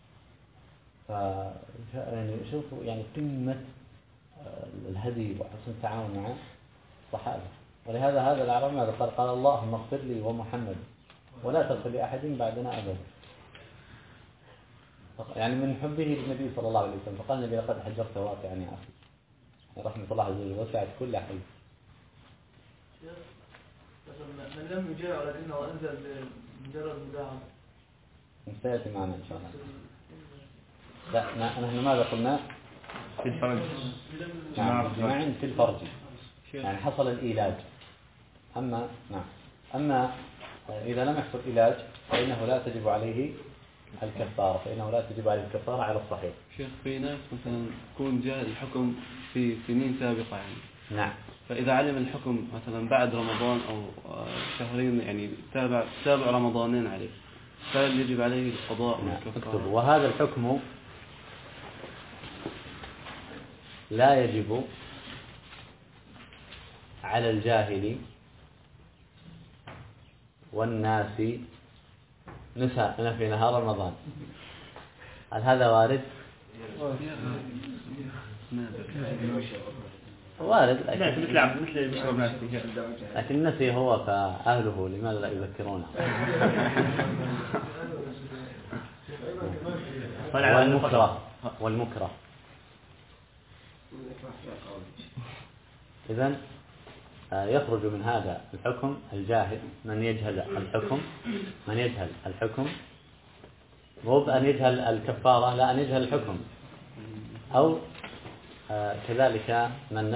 A: يعني شوفوا يعني قمة الهدي وحسن التعاون مع الصحابة. ولهذا هذا الأعرابي ماذا قال؟ قال: اللهم اغفر لي ومحمد ولا تغفر لأحد بعدنا أبدا. يعني من حبه للنبي صلى الله عليه وسلم، فقال النبي: لقد حجرت واسعا يا أخي. رحمة الله عز وجل وسعت كل حي.
F: من لم يجاع ولكنه أنزل بمجرد مداعبة
A: سيأتي معنا إن شاء الله. لا نحن ماذا قلنا؟
B: في الفرج.
A: نعم في الفرج يعني حصل الإيلاج. أما إذا لم يحصل إيلاج فإنه لا تجب عليه الكفارة على الصحيح.
C: شيخ في ناس مثلا يكون جاء الحكم في سنين سابقة يعني.
A: نعم.
C: فإذا علم الحكم مثلا بعد رمضان أو شهرين يعني تابع رمضانين عليه فهل يجب عليه القضاء والكفارة؟
A: وهذا الحكم لا يجب على الجاهل والناس في نهار رمضان. هل هذا وارد؟ وارد لكن النسي هو فأهله لماذا لا يذكرونه؟ والمكره إذن يخرج من هذا الحكم الجاهل من يجهل الحكم مو بأن يجهل الكفارة، لا أن يجهل الحكم، أو كذلك من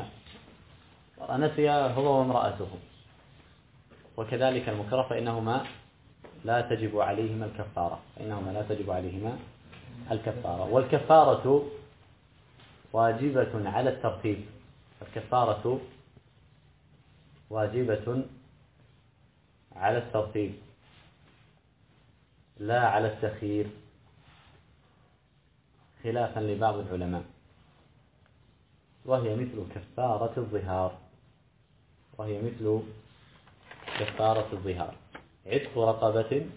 A: نسي هو وامرأته، وكذلك المكره فإنهما لا تجب عليهما الكفارة. والكفارة واجبة على الترتيب. لا على التخيير، خلافا لبعض العلماء، وهي مثل كفارة الظهار، عتق رقبة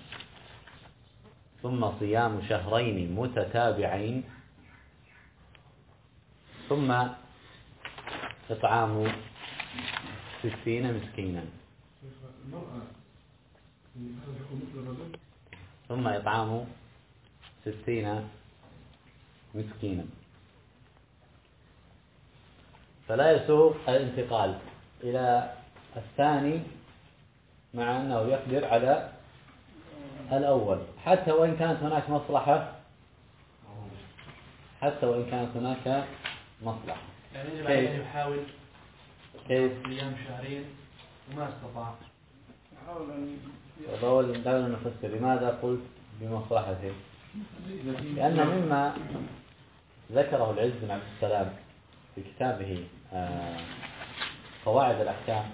A: ثم صيام شهرين متتابعين ثم إطعام 60 مسكينا فلا يسوغ الانتقال إلى الثاني مع أنه يقدر على الأول حتى وإن كانت هناك مصلحة.
F: يعني يجب عليه أن يحاول
A: كيف؟
F: صيام شهرين وما استطاع.
A: دعونا نفسر لماذا قلت بمصلحته، لأن مما ذكره العز بن عبد السلام في كتابه قواعد الأحكام،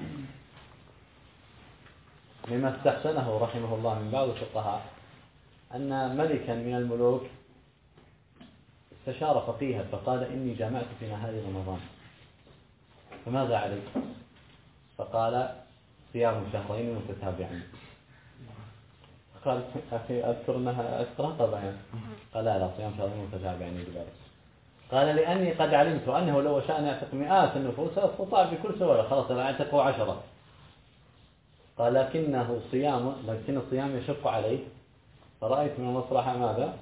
A: مما استحسنه رحمه الله من بعض الفقهاء، أن ملكا من الملوك استشار فقيها فقال إني جامعت في نهار رمضان فماذا عليك؟ فقال صيام شهرين متتابعين. قال أخي أذكر أنها أكثر طبعا. قال لا صيام شهرين متتابعين بذلك. قال لأني قد علمت أنه لو شاء أن يعتق مئات النفوس استطاع بكل سهولة، خلاص لا يعتقوا 10. قال لكن الصيام يشق عليه، فرأيت من المصلحة ماذا؟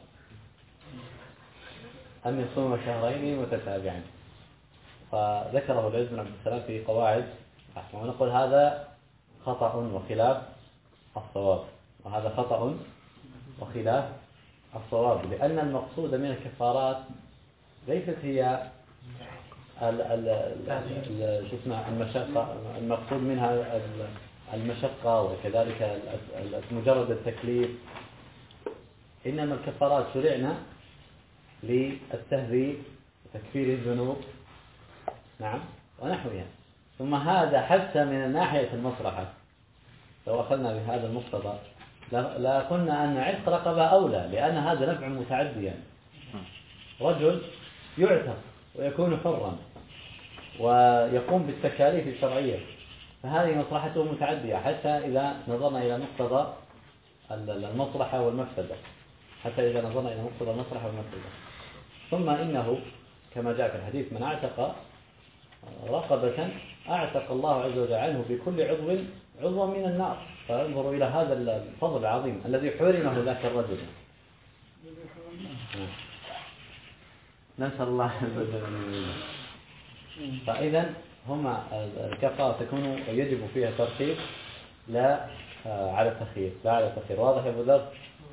A: أن يصوم شهرين متتابعين. فذكره العز بن عبد السلام في قواعد الأحكام، ونقول هذا خطأ وخلاف الصواب، وهذا خطأ وخلاف الصواب، لأن المقصود من الكفارات ليست هي المشقة، المقصود منها المشقة وكذلك مجرد التكليف، إنما الكفارات شرعنا للتهذيب وتكفير الذنوب ونحوها. ثم هذا حتى من ناحية المصلحة لو أخذنا بهذا المقتضى لا قلنا أن عتق رقبة أولى، لأن هذا نفع متعديا. رجل يعتق ويكون حرا ويقوم بالتكاليف الشرعية، فهذه مصلحته متعدية حتى إذا نظرنا إلى مقتضى المصلحة والمفسدة. ثم إنه كما جاء في الحديث من اعتق رقبة اعتق الله عز وجل عنه بكل عضو من النار. فانظروا إلى هذا الفضل العظيم الذي حرمه ذاك الرجل. نسأل الله عز وجل. فإذا هما الكفارة تكون يجب فيها ترخيص لا على التخيير، لا على التخيير. واضح يا أبو ذر؟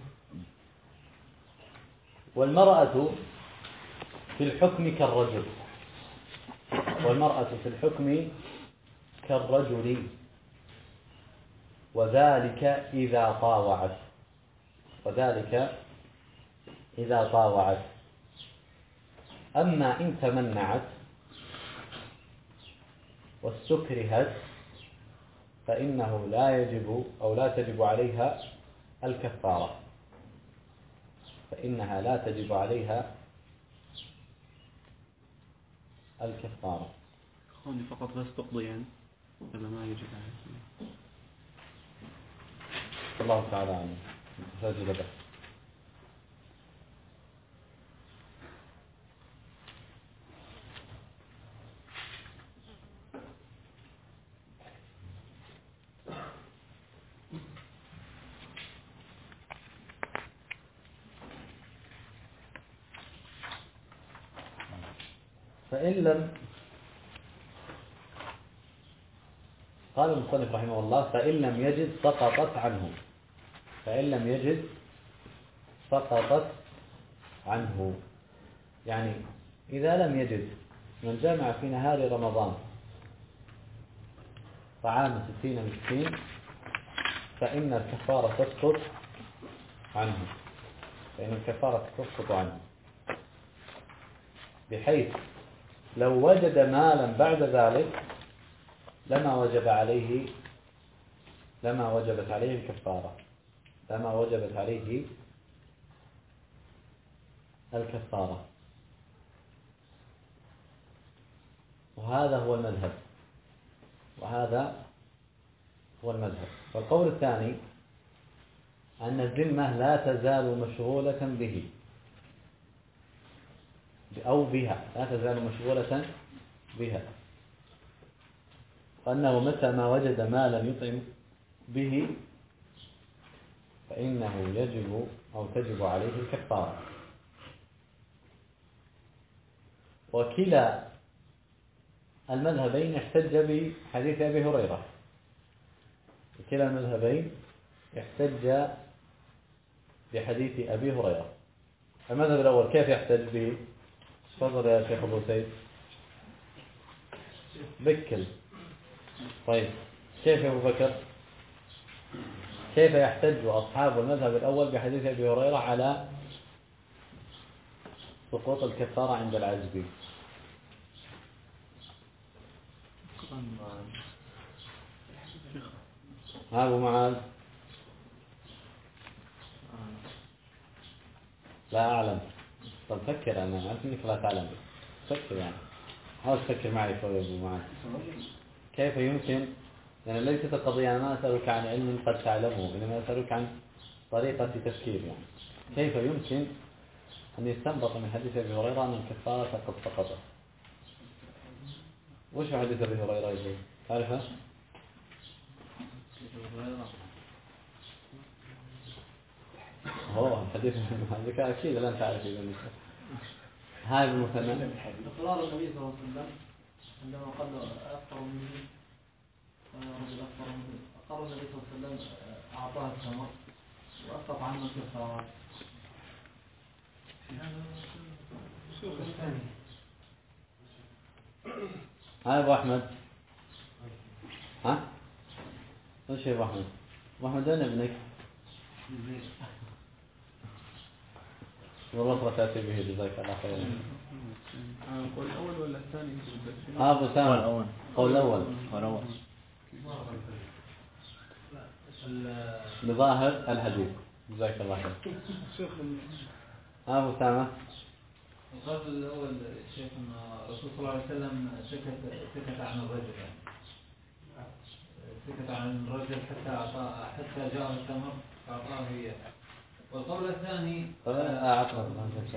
A: والمرأة في الحكم كالرجل، والمرأة في الحكم كالرجل، وذلك إذا طاوعت، وذلك إذا طاوعت. أما إن تمنعت واستكرهت فإنه لا يجب أو لا تجب عليها الكفارة، فإنها لا تجب عليها الكفارة.
C: أخواني فقط بس تقضي يعني ولا ما يجب عليه؟
A: الله تعالى عنه سجل به. فإن لم، قال المصنف رحمه الله: فإن لم يجد سقطت عنه، فإن لم يجد سقطت عنه. يعني إذا لم يجد من جمع في نهار رمضان طعام 60 مسكين فإن الكفارة تسقط عنه، فإن الكفارة تسقط عنه، بحيث لو وجد مالا بعد ذلك لما وجبت عليه الكفارة، لما وجبت عليه الكفارة. وهذا هو المذهب، وهذا هو المذهب. والقول الثاني أن الذمة لا تزال مشغولة به أو بها، لا تزال مشغولة بها، وأنه متى ما وجد مالا يطعم به فإنه يجب أو تجب عليه الكفارة. وكلا المذهبين احتج بحديث أبي هريرة، وكلا المذهبين احتج بحديث أبي هريرة. المذهب الأول كيف يحتج به؟ تفضل يا شيخ أبو سيد. بكل. طيب كيف يا أبو بكر؟ كيف يحتج أصحاب المذهب الأول بحديث أبي هريرة على سقوط الكفارة عند العجز؟ ها أبو معاذ؟ لا أعلم. طب فكر، أنا أعرف أنك لا تعلم، فكر يعني، حاول تفكر معي شوي يا أبو معاذ. كيف يمكن، يعني ليست القضية، أنا ما أسألك عن علم قد تعلمه، إنما أسألك عن طريقة تفكير. يعني كيف يمكن أن يستنبط من حديث أبي هريرة أن الكفارة قد سقطت؟ وش حديث أبي هريرة يقول؟ تعرفه؟ هو حديث هذاك أكيد لا تعرف إذا هاي المثنى.
F: إقرار النبي صلى الله عليه وسلم عندما قال أفطر مني رجل أفطر مني، أقر النبي صلى الله عليه وسلم أعطاه التمر وأسقط عنه الكفارات.
A: هاي أبو أحمد، ها؟ وش يا أبو أحمد؟ أبو أحمد وين ابنك؟ والله تأتي به، جزاك الله خيرا.
C: القول الأول ولا الثاني؟
A: أبو سامة قول الأول بظاهر الحديث، جزاك الله خير. أبو سامة
E: القول الأول شيخ أن الرسول صلى الله عليه وسلم سكت عن الرجل، سكت عن الرجل حتى جاء التمر فأعطاه إياه. والقول الثاني
A: أعطنا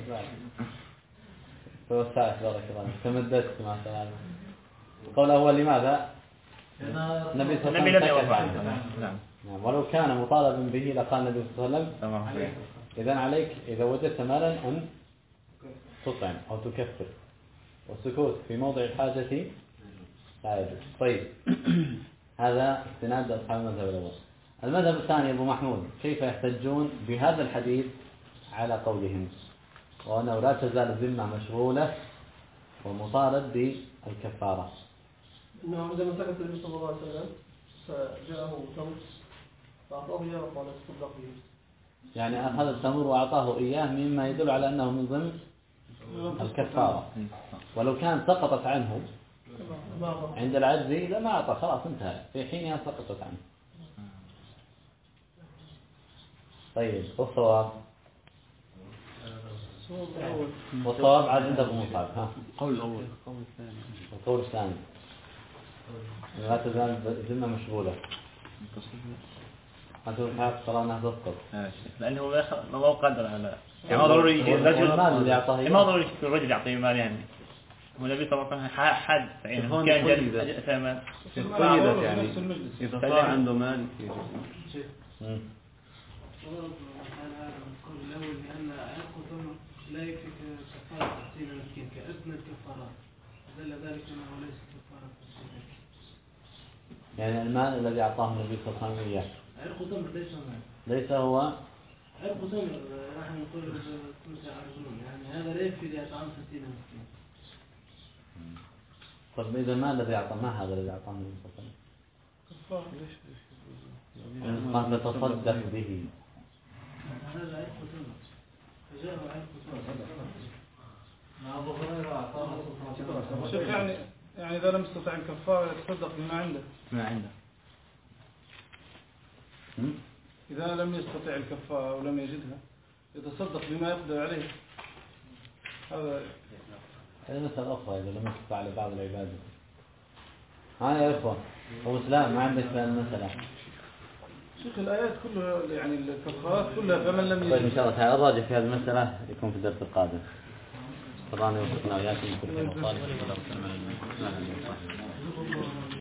A: توسعت بارك الله، تمددت مع سلامة. القول الأول لماذا؟ النبي صلى الله عليه وسلم سكت عنه. نعم، ولو كان مطالبا به لقال النبي صلى الله عليه وسلم إذن عليك إذا وجدت مالا أن تطعم أو تكفر، والسكوت في موضع الحاجة لا يجوز. طيب هذا استناد أصحاب المذهب الأول. المذهب الثاني أبو محمود كيف يحتجون بهذا الحديث على قولهم وأنه لا تزال الذمة مشغولة ومطالب بالكفارة؟
F: إنه عندما سكت النبي صلى الله عليه وسلم فجاءه تمر فأعطاه إياه وقال تصدق به. يعني
A: أخذ التمر وأعطاه إياه مما يدل على أنه من ضمن الكفارة، ولو كان سقطت عنه عند العجز إذا ما أعطى خلاص انتهى، في حينها سقطت عنه. طيب والصواب؟ والصواب عاد عند أبو مصعب. ها
C: القول الأول.
A: القول الثاني لا تزال الذمة مشغولة. أنت الحق ترى أنها تسقط
B: لأنه ما هو قادر على يعني ما ضروري الرجل ما ضروري الرجل يعطيه مال يعني. والنبي صلى الله عليه وسلم حد يعني كان جد ثمن
C: قيدت يعني إذا صار عنده مال
F: القول الأول لأن عرق التمر لا يكفي كفارة 60 مسكين كأدنى الكفارات، دل ذلك أنه ليس كفارة 60.
A: يعني المال الذي أعطاه النبي صلى الله عليه وسلم إياه
F: عرق التمر ليس مال،
A: ليس هو
F: عرق تمر نحن نقول تمسع عرقون، يعني هذا لا يكفي لأطعام 60 مسكين.
A: طيب إذا ما الذي أعطاه ما هذا الذي أعطاه النبي صلى الله عليه وسلم؟
F: كفارة ليش
A: قال تصدق به.
F: هذا عرق تمر فجاء عرق تمر.
E: مع أبو هريرة أعطاه
I: شوف يعني إذا لم يستطع الكفارة يتصدق بما عنده.
B: ما عنده.
I: إذا لم يستطع الكفارة ولم يجدها يتصدق بما يقدر عليه.
A: هذه مسألة أخرى إذا لم يستطع على بعض العبادة. ها يا إخوة أبو إسلام ما عندك في المسألة؟
I: شوف الآيات كلها يعني الكفارات كلها فمن لم يجد.
A: طيب إن شاء الله تعالى الراجع في هذه المسألة يكون في الدرس القادم. طبعا يوفقنا وإياكم كل خير وصالح.